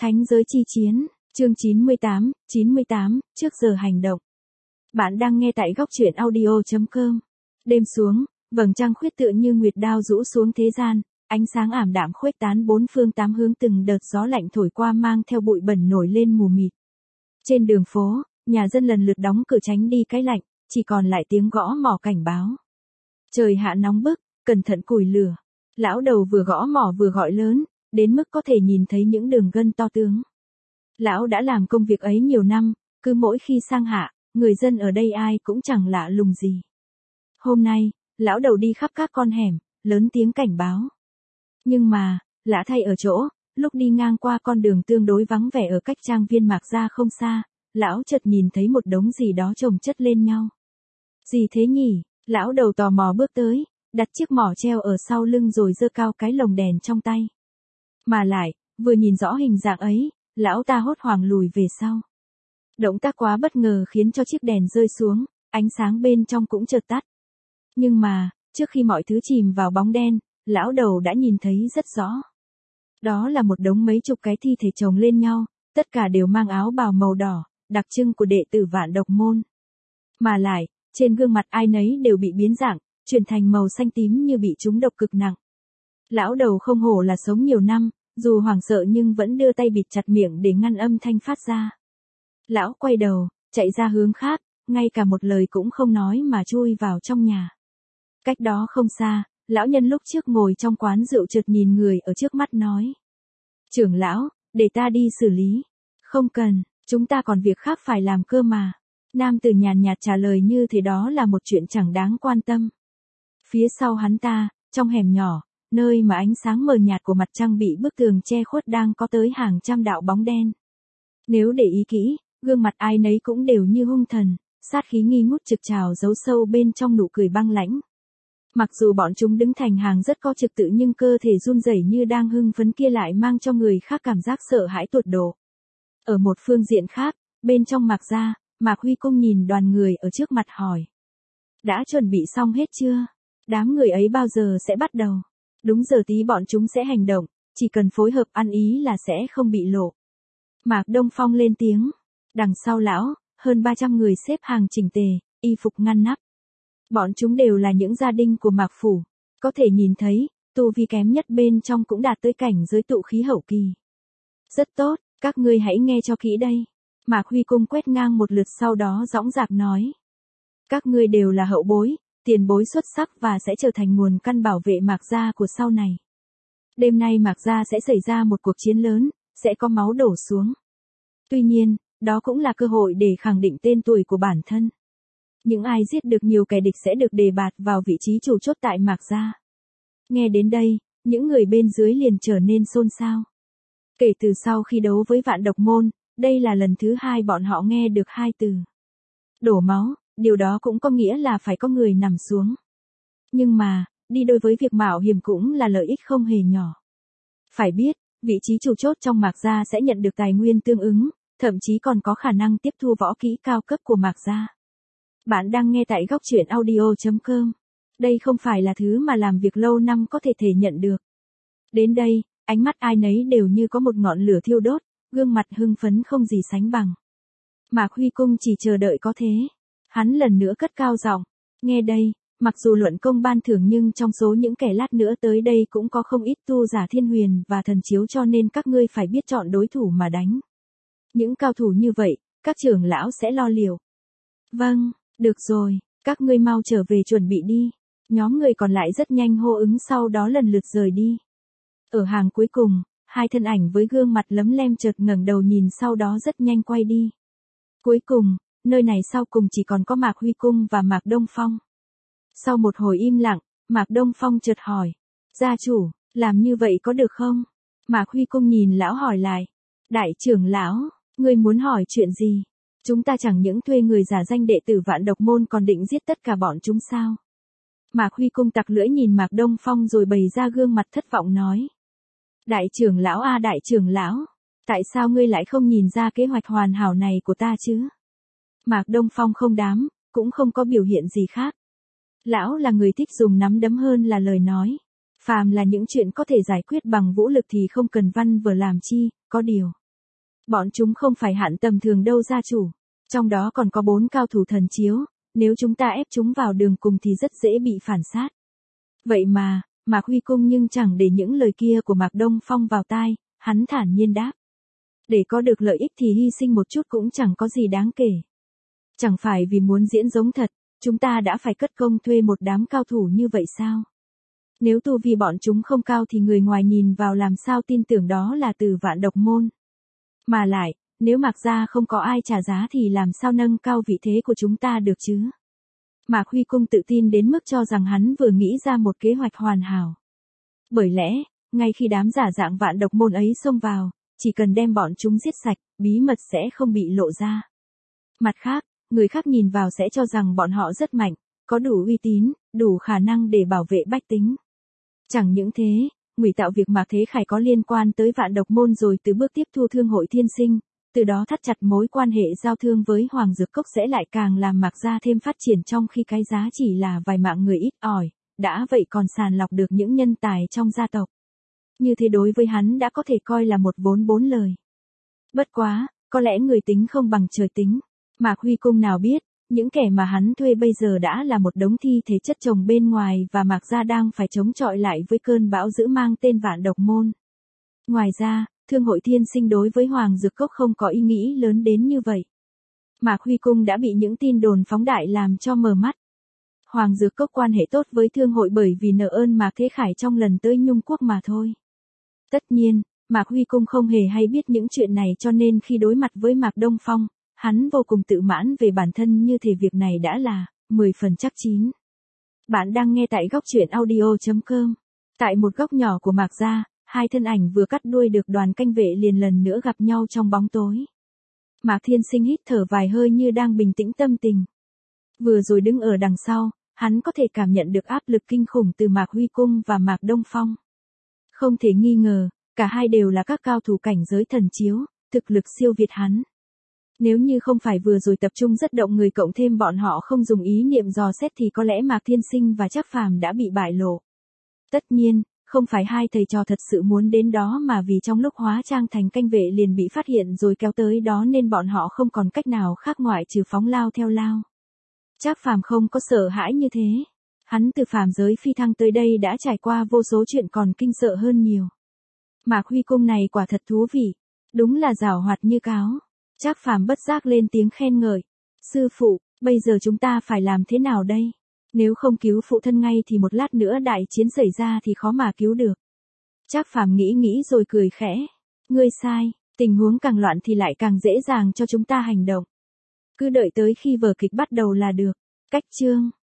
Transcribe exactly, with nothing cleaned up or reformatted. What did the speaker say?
Thánh giới chi chiến, chương chín mươi tám, chín mươi tám, trước giờ hành động. Bạn đang nghe tại góc truyện audio chấm com. Đêm xuống, vầng trăng khuyết tựa như nguyệt đao rũ xuống thế gian, ánh sáng ảm đạm khuếch tán bốn phương tám hướng, từng đợt gió lạnh thổi qua mang theo bụi bẩn nổi lên mù mịt. Trên đường phố, nhà dân lần lượt đóng cửa tránh đi cái lạnh, chỉ còn lại tiếng gõ mỏ cảnh báo. Trời hạ nóng bức, cẩn thận củi lửa. Lão đầu vừa gõ mỏ vừa gọi lớn, đến mức có thể nhìn thấy những đường gân to tướng. Lão đã làm công việc ấy nhiều năm, cứ mỗi khi sang hạ, người dân ở đây ai cũng chẳng lạ lùng gì. Hôm nay, lão đầu đi khắp các con hẻm, lớn tiếng cảnh báo. Nhưng mà, lạ thay ở chỗ, lúc đi ngang qua con đường tương đối vắng vẻ ở cách trang viên Mạc Gia không xa, lão chợt nhìn thấy một đống gì đó chồng chất lên nhau. Gì thế nhỉ? Lão đầu tò mò bước tới, đặt chiếc mỏ treo ở sau lưng rồi giơ cao cái lồng đèn trong tay. Mà lại, vừa nhìn rõ hình dạng ấy, lão ta hốt hoảng lùi về sau. Động tác quá bất ngờ khiến cho chiếc đèn rơi xuống, ánh sáng bên trong cũng chợt tắt. Nhưng mà, trước khi mọi thứ chìm vào bóng đen, lão đầu đã nhìn thấy rất rõ. Đó là một đống mấy chục cái thi thể chồng lên nhau, tất cả đều mang áo bào màu đỏ, đặc trưng của đệ tử Vạn Độc Môn. Mà lại, trên gương mặt ai nấy đều bị biến dạng, chuyển thành màu xanh tím như bị trúng độc cực nặng. Lão đầu không hổ là sống nhiều năm, dù hoảng sợ nhưng vẫn đưa tay bịt chặt miệng để ngăn âm thanh phát ra. Lão quay đầu, chạy ra hướng khác, ngay cả một lời cũng không nói mà chui vào trong nhà. Cách đó không xa, lão nhân lúc trước ngồi trong quán rượu chợt nhìn người ở trước mắt nói. Trưởng lão, để ta đi xử lý. Không cần, chúng ta còn việc khác phải làm cơ mà. Nam tử nhàn nhạt trả lời như thế đó là một chuyện chẳng đáng quan tâm. Phía sau hắn ta, trong hẻm nhỏ, nơi mà ánh sáng mờ nhạt của mặt trăng bị bức tường che khuất đang có tới hàng trăm đạo bóng đen. Nếu để ý kỹ, gương mặt ai nấy cũng đều như hung thần, sát khí nghi ngút trực trào giấu sâu bên trong nụ cười băng lãnh. Mặc dù bọn chúng đứng thành hàng rất có trật tự nhưng cơ thể run rẩy như đang hưng phấn kia lại mang cho người khác cảm giác sợ hãi tột độ. Ở một phương diện khác, bên trong Mạc Gia, Mạc Huy Cung nhìn đoàn người ở trước mặt hỏi. Đã chuẩn bị xong hết chưa? Đám người ấy bao giờ sẽ bắt đầu? Đúng giờ tí bọn chúng sẽ hành động, chỉ cần phối hợp ăn ý là sẽ không bị lộ. Mạc Đông Phong lên tiếng. Đằng sau lão, hơn ba trăm người xếp hàng chỉnh tề, y phục ngăn nắp. Bọn chúng đều là những gia đình của Mạc Phủ. Có thể nhìn thấy, tu vi kém nhất bên trong cũng đạt tới cảnh giới tụ khí hậu kỳ. Rất tốt, các ngươi hãy nghe cho kỹ đây. Mạc Huy Cung quét ngang một lượt sau đó dõng dạc nói. Các ngươi đều là hậu bối, tiền bối xuất sắc và sẽ trở thành nguồn căn bảo vệ Mạc Gia của sau này. Đêm nay Mạc Gia sẽ xảy ra một cuộc chiến lớn, sẽ có máu đổ xuống. Tuy nhiên, đó cũng là cơ hội để khẳng định tên tuổi của bản thân. Những ai giết được nhiều kẻ địch sẽ được đề bạt vào vị trí chủ chốt tại Mạc Gia. Nghe đến đây, những người bên dưới liền trở nên xôn xao. Kể từ sau khi đấu với Vạn Độc Môn, đây là lần thứ hai bọn họ nghe được hai từ. Đổ máu, điều đó cũng có nghĩa là phải có người nằm xuống. Nhưng mà, đi đôi với việc mạo hiểm cũng là lợi ích không hề nhỏ. Phải biết, vị trí chủ chốt trong Mạc Gia sẽ nhận được tài nguyên tương ứng, thậm chí còn có khả năng tiếp thu võ kỹ cao cấp của Mạc Gia. Bạn đang nghe tại góc truyện audio chấm com. Đây không phải là thứ mà làm việc lâu năm có thể thể nhận được. Đến đây, ánh mắt ai nấy đều như có một ngọn lửa thiêu đốt, gương mặt hưng phấn không gì sánh bằng. Mạc Huy Cung chỉ chờ đợi có thế. Hắn lần nữa cất cao giọng. Nghe đây, mặc dù luận công ban thưởng nhưng trong số những kẻ lát nữa tới đây cũng có không ít tu giả thiên huyền và thần chiếu cho nên các ngươi phải biết chọn đối thủ mà đánh. Những cao thủ như vậy, các trưởng lão sẽ lo liệu. Vâng, được rồi, các ngươi mau trở về chuẩn bị đi. Nhóm người còn lại rất nhanh hô ứng sau đó lần lượt rời đi. Ở hàng cuối cùng, hai thân ảnh với gương mặt lấm lem chợt ngẩng đầu nhìn sau đó rất nhanh quay đi. Cuối cùng, nơi này sau cùng chỉ còn có Mạc Huy Cung và Mạc Đông Phong. Sau một hồi im lặng, Mạc Đông Phong chợt hỏi. Gia chủ, làm như vậy có được không? Mạc Huy Cung nhìn lão hỏi lại. Đại trưởng lão, ngươi muốn hỏi chuyện gì? Chúng ta chẳng những thuê người giả danh đệ tử Vạn Độc Môn còn định giết tất cả bọn chúng sao? Mạc Huy Cung tặc lưỡi nhìn Mạc Đông Phong rồi bày ra gương mặt thất vọng nói. Đại trưởng lão a đại trưởng lão, tại sao ngươi lại không nhìn ra kế hoạch hoàn hảo này của ta chứ? Mạc Đông Phong không đám, cũng không có biểu hiện gì khác. Lão là người thích dùng nắm đấm hơn là lời nói. Phàm là những chuyện có thể giải quyết bằng vũ lực thì không cần văn vở làm chi, có điều. Bọn chúng không phải hạng tầm thường đâu gia chủ. Trong đó còn có bốn cao thủ thần chiếu, nếu chúng ta ép chúng vào đường cùng thì rất dễ bị phản sát. Vậy mà, Mạc Huy Cung nhưng chẳng để những lời kia của Mạc Đông Phong vào tai, hắn thản nhiên đáp. Để có được lợi ích thì hy sinh một chút cũng chẳng có gì đáng kể. Chẳng phải vì muốn diễn giống thật, chúng ta đã phải cất công thuê một đám cao thủ như vậy sao? Nếu tu vi bọn chúng không cao thì người ngoài nhìn vào làm sao tin tưởng đó là từ Vạn Độc Môn. Mà lại, nếu Mạc gia không có ai trả giá thì làm sao nâng cao vị thế của chúng ta được chứ? Mạc Huy Cung tự tin đến mức cho rằng hắn vừa nghĩ ra một kế hoạch hoàn hảo. Bởi lẽ, ngay khi đám giả dạng Vạn Độc Môn ấy xông vào, chỉ cần đem bọn chúng giết sạch, bí mật sẽ không bị lộ ra. Mặt khác, người khác nhìn vào sẽ cho rằng bọn họ rất mạnh, có đủ uy tín, đủ khả năng để bảo vệ bách tính. Chẳng những thế, ngụy tạo việc Mạc Thế Khải có liên quan tới Vạn Độc Môn rồi từ bước tiếp thu Thương hội Thiên Sinh, từ đó thắt chặt mối quan hệ giao thương với Hoàng Dược Cốc sẽ lại càng làm Mạc gia thêm phát triển, trong khi cái giá chỉ là vài mạng người ít ỏi, đã vậy còn sàng lọc được những nhân tài trong gia tộc. Như thế đối với hắn đã có thể coi là một vốn bốn lời. Bất quá, có lẽ người tính không bằng trời tính. Mạc Huy Cung nào biết, những kẻ mà hắn thuê bây giờ đã là một đống thi thể chất chồng bên ngoài và Mạc gia đang phải chống chọi lại với cơn bão dữ mang tên Vạn Độc Môn. Ngoài ra, Thương hội Thiên Sinh đối với Hoàng Dược Cốc không có ý nghĩ lớn đến như vậy. Mạc Huy Cung đã bị những tin đồn phóng đại làm cho mờ mắt. Hoàng Dược Cốc quan hệ tốt với Thương hội bởi vì nợ ơn Mạc Thế Khải trong lần tới Nhung Quốc mà thôi. Tất nhiên, Mạc Huy Cung không hề hay biết những chuyện này, cho nên khi đối mặt với Mạc Đông Phong, hắn vô cùng tự mãn về bản thân, như thể việc này đã là mười phần chắc chín. Bạn đang nghe tại góc truyện audio chấm com. Tại một góc nhỏ của Mạc gia, hai thân ảnh vừa cắt đuôi được đoàn canh vệ liền lần nữa gặp nhau trong bóng tối. Mạc Thiên Sinh hít thở vài hơi như đang bình tĩnh tâm tình. Vừa rồi đứng ở đằng sau, hắn có thể cảm nhận được áp lực kinh khủng từ Mạc Huy Cung và Mạc Đông Phong. Không thể nghi ngờ, cả hai đều là các cao thủ cảnh giới thần chiếu, thực lực siêu việt hắn. Nếu như không phải vừa rồi tập trung rất động người cộng thêm bọn họ không dùng ý niệm dò xét thì có lẽ Mạc Thiên Sinh và Trác Phàm đã bị bại lộ. Tất nhiên, không phải hai thầy trò thật sự muốn đến đó mà vì trong lúc hóa trang thành canh vệ liền bị phát hiện rồi kéo tới đó nên bọn họ không còn cách nào khác ngoại trừ phóng lao theo lao. Trác Phàm không có sợ hãi như thế. Hắn từ phàm giới phi thăng tới đây đã trải qua vô số chuyện còn kinh sợ hơn nhiều. Mạc Huy Cung này quả thật thú vị, đúng là giảo hoạt như cáo. Trác Phàm bất giác lên tiếng khen ngợi. Sư phụ, bây giờ chúng ta phải làm thế nào đây? Nếu không cứu phụ thân ngay thì một lát nữa đại chiến xảy ra thì khó mà cứu được. Trác Phàm nghĩ nghĩ rồi cười khẽ. Ngươi sai, tình huống càng loạn thì lại càng dễ dàng cho chúng ta hành động. Cứ đợi tới khi vở kịch bắt đầu là được. Cách chương